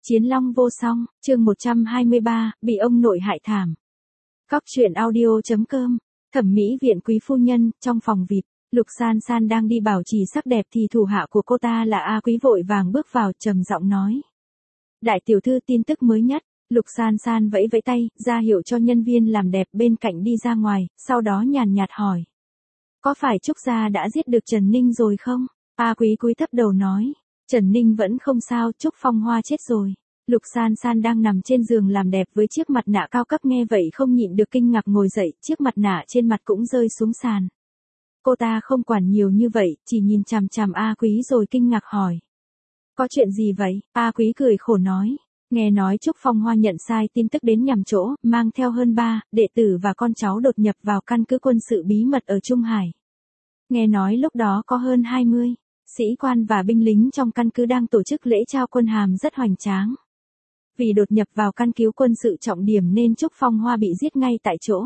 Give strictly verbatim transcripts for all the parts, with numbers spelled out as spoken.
Chiến long vô song, chương một trăm hai mươi ba, bị ông nội hại thảm. Cóc truyện audio chấm com, thẩm mỹ viện quý phu nhân, trong phòng vịt, Lục San San đang đi bảo trì sắc đẹp thì thủ hạ của cô ta là A Quý vội vàng bước vào trầm giọng nói. Đại tiểu thư tin tức mới nhất, Lục San San vẫy vẫy tay, ra hiệu cho nhân viên làm đẹp bên cạnh đi ra ngoài, sau đó nhàn nhạt hỏi. Có phải Trúc Gia đã giết được Trần Ninh rồi không? A Quý cúi thấp đầu nói. Trần Ninh vẫn không sao, Trúc Phong Hoa chết rồi. Lục San San đang nằm trên giường làm đẹp với chiếc mặt nạ cao cấp nghe vậy không nhịn được kinh ngạc ngồi dậy, chiếc mặt nạ trên mặt cũng rơi xuống sàn. Cô ta không quản nhiều như vậy, chỉ nhìn chằm chằm A Quý rồi kinh ngạc hỏi. Có chuyện gì vậy? A Quý cười khổ nói. Nghe nói Trúc Phong Hoa nhận sai tin tức đến nhầm chỗ, mang theo hơn ba đệ tử và con cháu đột nhập vào căn cứ quân sự bí mật ở Trung Hải. Nghe nói lúc đó có hơn hai mươi sĩ quan và binh lính trong căn cứ đang tổ chức lễ trao quân hàm rất hoành tráng. Vì đột nhập vào căn cứ quân sự trọng điểm nên Trúc Phong Hoa bị giết ngay tại chỗ.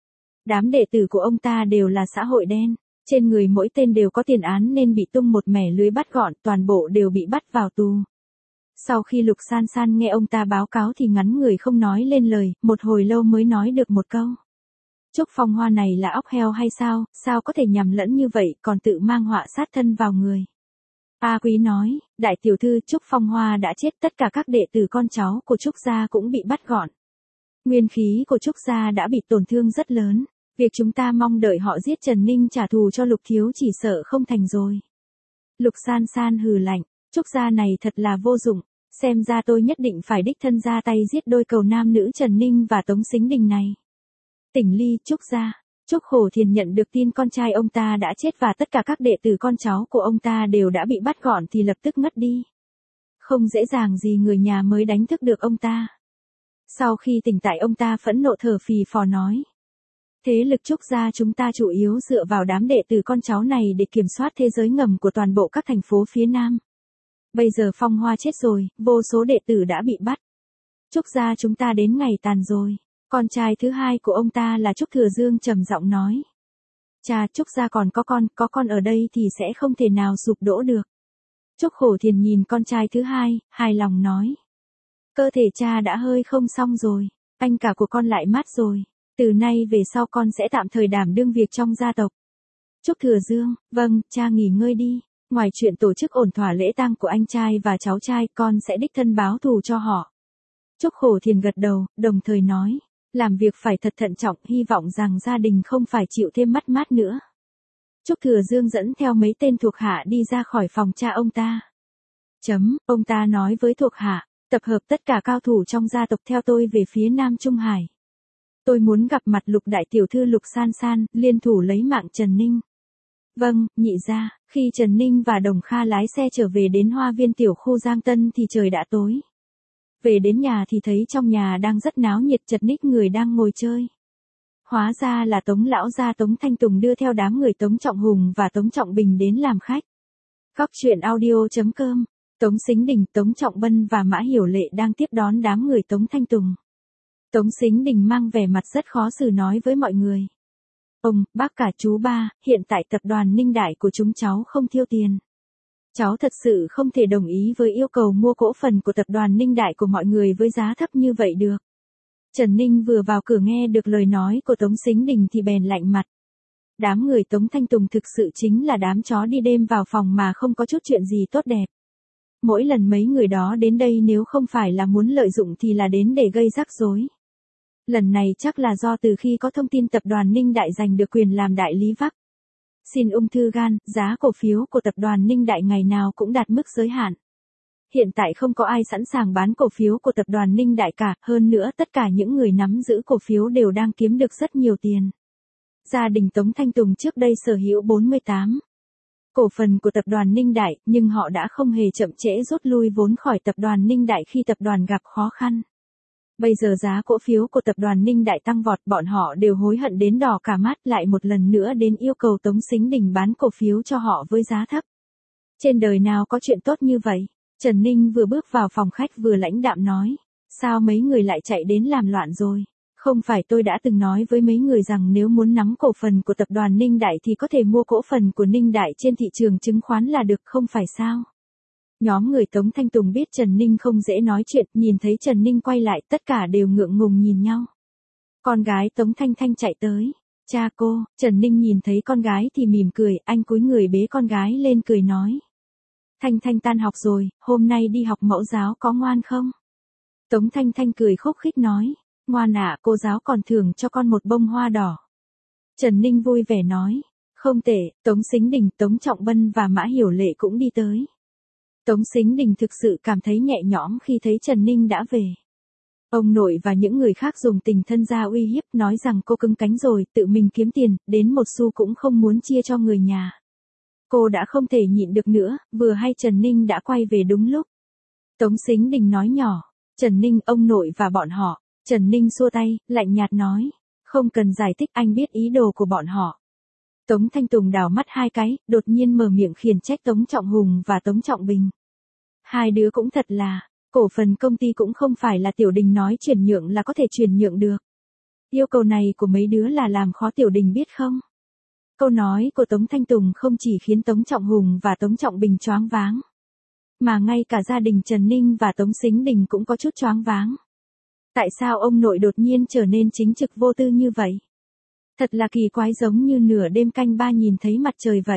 Đám đệ tử của ông ta đều là xã hội đen, trên người mỗi tên đều có tiền án nên bị tung một mẻ lưới bắt gọn, toàn bộ đều bị bắt vào tù. Sau khi Lục San San nghe ông ta báo cáo thì ngắn người không nói lên lời, một hồi lâu mới nói được một câu. Trúc Phong Hoa này là óc heo hay sao, sao có thể nhầm lẫn như vậy còn tự mang họa sát thân vào người. A Quý nói, đại tiểu thư Trúc Phong Hoa đã chết, tất cả các đệ tử con cháu của Trúc Gia cũng bị bắt gọn. Nguyên khí của Trúc Gia đã bị tổn thương rất lớn, việc chúng ta mong đợi họ giết Trần Ninh trả thù cho Lục Thiếu chỉ sợ không thành rồi. Lục San San hừ lạnh, Trúc Gia này thật là vô dụng, xem ra tôi nhất định phải đích thân ra tay giết đôi cầu nam nữ Trần Ninh và Tống Sính Đình này. Tỉnh Ly, Trúc Gia. Trúc Hổ Thiền nhận được tin con trai ông ta đã chết và tất cả các đệ tử con cháu của ông ta đều đã bị bắt gọn thì lập tức ngất đi. Không dễ dàng gì người nhà mới đánh thức được ông ta. Sau khi tỉnh tại ông ta phẫn nộ thở phì phò nói. Thế lực Trúc Gia chúng ta chủ yếu dựa vào đám đệ tử con cháu này để kiểm soát thế giới ngầm của toàn bộ các thành phố phía Nam. Bây giờ Phong Hoa chết rồi, vô số đệ tử đã bị bắt. Trúc Gia chúng ta đến ngày tàn rồi. Con trai thứ hai của ông ta là Trúc Thừa Dương trầm giọng nói. Cha, Trúc Gia còn có con, có con ở đây thì sẽ không thể nào sụp đổ được. Trúc Hổ Thiền nhìn con trai thứ hai, hài lòng nói. Cơ thể cha đã hơi không xong rồi, anh cả của con lại mát rồi. Từ nay về sau con sẽ tạm thời đảm đương việc trong gia tộc. Trúc Thừa Dương, vâng, cha nghỉ ngơi đi. Ngoài chuyện tổ chức ổn thỏa lễ tang của anh trai và cháu trai, con sẽ đích thân báo thù cho họ. Trúc Hổ Thiền gật đầu, đồng thời nói. Làm việc phải thật thận trọng, hy vọng rằng gia đình không phải chịu thêm mất mát nữa. Trúc Thừa Dương dẫn theo mấy tên thuộc hạ đi ra khỏi phòng cha ông ta. Chấm, ông ta nói với thuộc hạ, tập hợp tất cả cao thủ trong gia tộc theo tôi về phía Nam Trung Hải. Tôi muốn gặp mặt Lục đại tiểu thư Lục San San, liên thủ lấy mạng Trần Ninh. Vâng, nhị gia. Khi Trần Ninh và Đồng Kha lái xe trở về đến Hoa Viên tiểu khu Giang Tân thì trời đã tối. Về đến nhà thì thấy trong nhà đang rất náo nhiệt, chật ních người đang ngồi chơi. Hóa ra là Tống lão gia Tống Thanh Tùng đưa theo đám người Tống Trọng Hùng và Tống Trọng Bình đến làm khách. Cóc truyện audio chấm com, Tống Sính Đình, Tống Trọng Bân và Mã Hiểu Lệ đang tiếp đón đám người Tống Thanh Tùng. Tống Sính Đình mang vẻ mặt rất khó xử nói với mọi người. Ông, bác cả chú ba, hiện tại tập đoàn Ninh Đại của chúng cháu không thiếu tiền. Cháu thật sự không thể đồng ý với yêu cầu mua cổ phần của tập đoàn Ninh Đại của mọi người với giá thấp như vậy được. Trần Ninh vừa vào cửa nghe được lời nói của Tống Sính Đình thì bèn lạnh mặt. Đám người Tống Thanh Tùng thực sự chính là đám chó đi đêm vào phòng mà không có chút chuyện gì tốt đẹp. Mỗi lần mấy người đó đến đây nếu không phải là muốn lợi dụng thì là đến để gây rắc rối. Lần này chắc là do từ khi có thông tin tập đoàn Ninh Đại giành được quyền làm đại lý vắc xin ung thư gan, giá cổ phiếu của tập đoàn Ninh Đại ngày nào cũng đạt mức giới hạn. Hiện tại không có ai sẵn sàng bán cổ phiếu của tập đoàn Ninh Đại cả, hơn nữa tất cả những người nắm giữ cổ phiếu đều đang kiếm được rất nhiều tiền. Gia đình Tống Thanh Tùng trước đây sở hữu bốn mươi tám cổ phần của tập đoàn Ninh Đại, nhưng họ đã không hề chậm trễ rút lui vốn khỏi tập đoàn Ninh Đại khi tập đoàn gặp khó khăn. Bây giờ giá cổ phiếu của tập đoàn Ninh Đại tăng vọt, bọn họ đều hối hận đến đỏ cả mắt, lại một lần nữa đến yêu cầu Tống Sính Đình bán cổ phiếu cho họ với giá thấp. Trên đời nào có chuyện tốt như vậy? Trần Ninh vừa bước vào phòng khách vừa lãnh đạm nói. Sao mấy người lại chạy đến làm loạn rồi? Không phải tôi đã từng nói với mấy người rằng nếu muốn nắm cổ phần của tập đoàn Ninh Đại thì có thể mua cổ phần của Ninh Đại trên thị trường chứng khoán là được không phải sao? Nhóm người Tống Thanh Tùng biết Trần Ninh không dễ nói chuyện, nhìn thấy Trần Ninh quay lại, tất cả đều ngượng ngùng nhìn nhau. Con gái Tống Thanh Thanh chạy tới. Cha cô, Trần Ninh nhìn thấy con gái thì mỉm cười, anh cúi người bế con gái lên cười nói. Thanh Thanh tan học rồi, hôm nay đi học mẫu giáo có ngoan không? Tống Thanh Thanh cười khúc khích nói. Ngoan ạ, cô giáo còn thưởng cho con một bông hoa đỏ. Trần Ninh vui vẻ nói. Không tệ, Tống Sính Đình, Tống Trọng Bân và Mã Hiểu Lệ cũng đi tới. Tống Sính Đình thực sự cảm thấy nhẹ nhõm khi thấy Trần Ninh đã về. Ông nội và những người khác dùng tình thân ra uy hiếp, nói rằng cô cứng cánh rồi, tự mình kiếm tiền, đến một xu cũng không muốn chia cho người nhà. Cô đã không thể nhịn được nữa, vừa hay Trần Ninh đã quay về đúng lúc. Tống Sính Đình nói nhỏ. Trần Ninh, ông nội và bọn họ. Trần Ninh xua tay, lạnh nhạt nói. Không cần giải thích, anh biết ý đồ của bọn họ. Tống Thanh Tùng đảo mắt hai cái, đột nhiên mở miệng khiển trách Tống Trọng Hùng và Tống Trọng Bình. Hai đứa cũng thật là, cổ phần công ty cũng không phải là Tiểu Đình nói chuyển nhượng là có thể chuyển nhượng được. Yêu cầu này của mấy đứa là làm khó Tiểu Đình biết không? Câu nói của Tống Thanh Tùng không chỉ khiến Tống Trọng Hùng và Tống Trọng Bình choáng váng, mà ngay cả gia đình Trần Ninh và Tống Sính Đình cũng có chút choáng váng. Tại sao ông nội đột nhiên trở nên chính trực vô tư như vậy? Thật là kỳ quái, giống như nửa đêm canh ba nhìn thấy mặt trời vậy.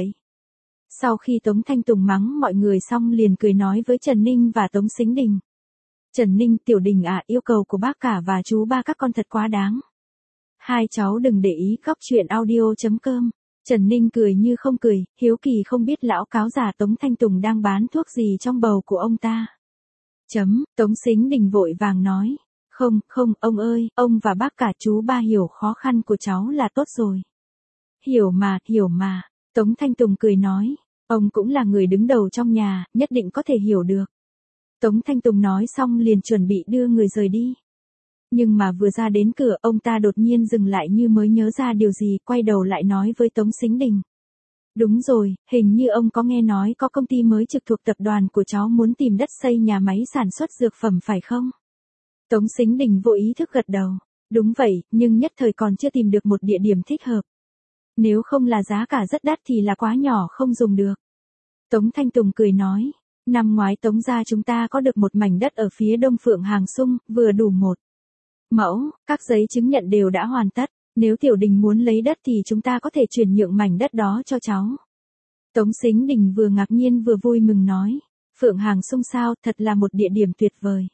Sau khi Tống Thanh Tùng mắng mọi người xong liền cười nói với Trần Ninh và Tống Sính Đình. Trần Ninh, Tiểu Đình à, yêu cầu của bác cả và chú ba các con thật quá đáng. Hai cháu đừng để ý. Góc truyện audio chấm com. Trần Ninh cười như không cười, hiếu kỳ không biết lão cáo già Tống Thanh Tùng đang bán thuốc gì trong bầu của ông ta. Chấm, Tống Sính Đình vội vàng nói. Không, không, ông ơi, ông và bác cả chú ba hiểu khó khăn của cháu là tốt rồi. Hiểu mà, hiểu mà. Tống Thanh Tùng cười nói. Ông cũng là người đứng đầu trong nhà, nhất định có thể hiểu được. Tống Thanh Tùng nói xong liền chuẩn bị đưa người rời đi. Nhưng mà vừa ra đến cửa, ông ta đột nhiên dừng lại như mới nhớ ra điều gì, quay đầu lại nói với Tống Sính Đình. Đúng rồi, hình như ông có nghe nói có công ty mới trực thuộc tập đoàn của cháu muốn tìm đất xây nhà máy sản xuất dược phẩm phải không? Tống Sính Đình vô ý thức gật đầu. Đúng vậy, nhưng nhất thời còn chưa tìm được một địa điểm thích hợp. Nếu không là giá cả rất đắt thì là quá nhỏ không dùng được. Tống Thanh Tùng cười nói. Năm ngoái Tống gia chúng ta có được một mảnh đất ở phía đông Phượng Hàng Sung, vừa đủ một mẫu, các giấy chứng nhận đều đã hoàn tất. Nếu Tiểu Đình muốn lấy đất thì chúng ta có thể chuyển nhượng mảnh đất đó cho cháu. Tống Sính Đình vừa ngạc nhiên vừa vui mừng nói. Phượng Hàng Sung sao, thật là một địa điểm tuyệt vời.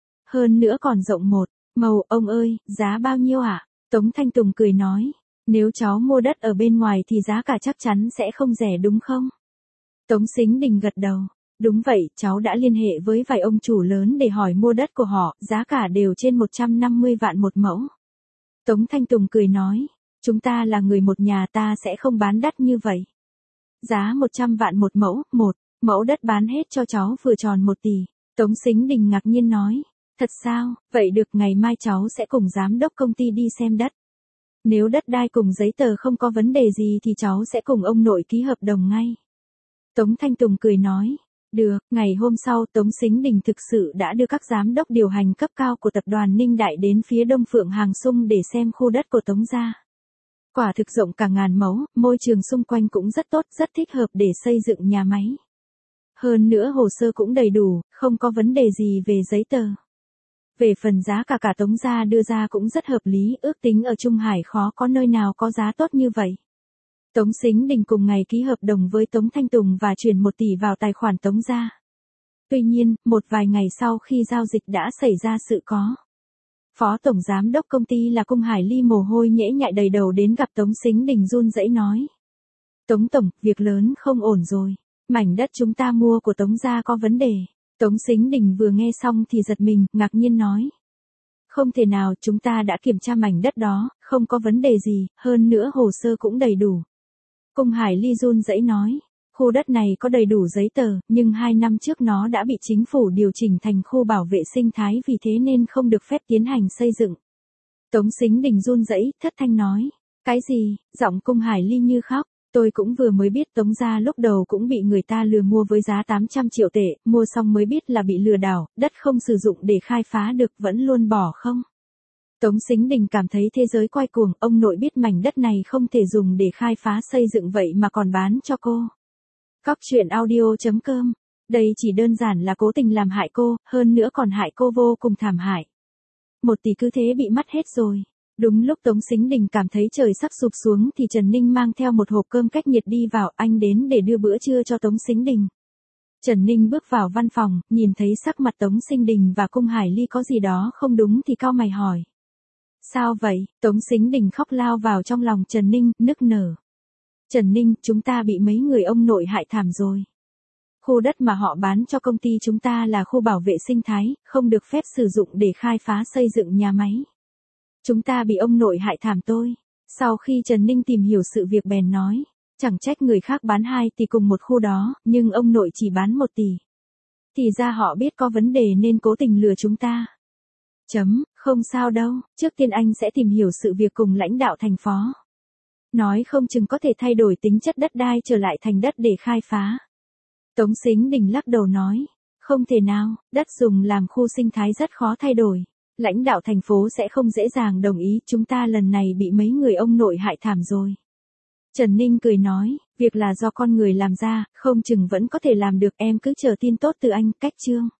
Hơn nữa còn rộng một màu, ông ơi, giá bao nhiêu ạ? À? Tống Thanh Tùng cười nói. Nếu cháu mua đất ở bên ngoài thì giá cả chắc chắn sẽ không rẻ đúng không? Tống Sính Đình gật đầu. Đúng vậy, cháu đã liên hệ với vài ông chủ lớn để hỏi mua đất của họ, giá cả đều trên một trăm năm mươi vạn một mẫu. Tống Thanh Tùng cười nói. Chúng ta là người một nhà, ta sẽ không bán đắt như vậy. Giá một trăm vạn một mẫu, một mẫu đất bán hết cho cháu vừa tròn một tỷ. Tống Sính Đình ngạc nhiên nói. Thật sao, vậy được, ngày mai cháu sẽ cùng giám đốc công ty đi xem đất. Nếu đất đai cùng giấy tờ không có vấn đề gì thì cháu sẽ cùng ông nội ký hợp đồng ngay. Tống Thanh Tùng cười nói. Được, ngày hôm sau Tống Sính Đình thực sự đã đưa các giám đốc điều hành cấp cao của tập đoàn Ninh Đại đến phía đông Phượng Hàng Sung để xem khu đất của Tống gia. Quả thực rộng cả ngàn mẫu, môi trường xung quanh cũng rất tốt, rất thích hợp để xây dựng nhà máy. Hơn nữa hồ sơ cũng đầy đủ, không có vấn đề gì về giấy tờ. Về phần giá cả cả Tống gia đưa ra cũng rất hợp lý, ước tính ở Trung Hải khó có nơi nào có giá tốt như vậy. Tống Sính Đình cùng ngày ký hợp đồng với Tống Thanh Tùng và chuyển một tỷ vào tài khoản Tống gia. Tuy nhiên, một vài ngày sau khi giao dịch đã xảy ra sự có. Phó Tổng Giám đốc công ty là Cung Hải Ly mồ hôi nhễ nhại đầy đầu đến gặp Tống Sính Đình run rẩy nói. Tống Tổng, việc lớn không ổn rồi. Mảnh đất chúng ta mua của Tống gia có vấn đề. Tống Sính Đình vừa nghe xong thì giật mình, ngạc nhiên nói. Không thể nào, chúng ta đã kiểm tra mảnh đất đó, không có vấn đề gì, hơn nữa hồ sơ cũng đầy đủ. Cung Hải Ly run rẩy nói. Khu đất này có đầy đủ giấy tờ, nhưng hai năm trước nó đã bị chính phủ điều chỉnh thành khu bảo vệ sinh thái, vì thế nên không được phép tiến hành xây dựng. Tống Sính Đình run rẩy, thất thanh nói. Cái gì? Giọng Cung Hải Ly như khóc. Tôi cũng vừa mới biết Tống gia lúc đầu cũng bị người ta lừa mua với giá tám trăm triệu tệ, mua xong mới biết là bị lừa đảo, đất không sử dụng để khai phá được vẫn luôn bỏ không. Tống Sính Đình cảm thấy thế giới quay cuồng, ông nội biết mảnh đất này không thể dùng để khai phá xây dựng vậy mà còn bán cho cô. Góc truyện audio chấm com Đây chỉ đơn giản là cố tình làm hại cô, hơn nữa còn hại cô vô cùng thảm hại. Một tỷ cứ thế bị mất hết rồi. Đúng lúc Tống Sính Đình cảm thấy trời sắp sụp xuống thì Trần Ninh mang theo một hộp cơm cách nhiệt đi vào, anh đến để đưa bữa trưa cho Tống Sính Đình. Trần Ninh bước vào văn phòng, nhìn thấy sắc mặt Tống Sính Đình và Cung Hải Ly có gì đó không đúng thì cau mày hỏi. Sao vậy? Tống Sính Đình khóc lao vào trong lòng Trần Ninh, nức nở. Trần Ninh, chúng ta bị mấy người ông nội hại thảm rồi. Khu đất mà họ bán cho công ty chúng ta là khu bảo vệ sinh thái, không được phép sử dụng để khai phá xây dựng nhà máy. Chúng ta bị ông nội hại thảm tôi. Sau khi Trần Ninh tìm hiểu sự việc bèn nói, chẳng trách người khác bán hai tỷ cùng một khu đó, nhưng ông nội chỉ bán một tỷ. Thì ra họ biết có vấn đề nên cố tình lừa chúng ta. Chấm, không sao đâu, trước tiên anh sẽ tìm hiểu sự việc cùng lãnh đạo thành phố. Nói không chừng có thể thay đổi tính chất đất đai trở lại thành đất để khai phá. Tống Sính Đình lắc đầu nói, không thể nào, đất dùng làm khu sinh thái rất khó thay đổi. Lãnh đạo thành phố sẽ không dễ dàng đồng ý, chúng ta lần này bị mấy người ông nội hại thảm rồi. Trần Ninh cười nói, việc là do con người làm ra, không chừng vẫn có thể làm được, em cứ chờ tin tốt từ anh, cách chương.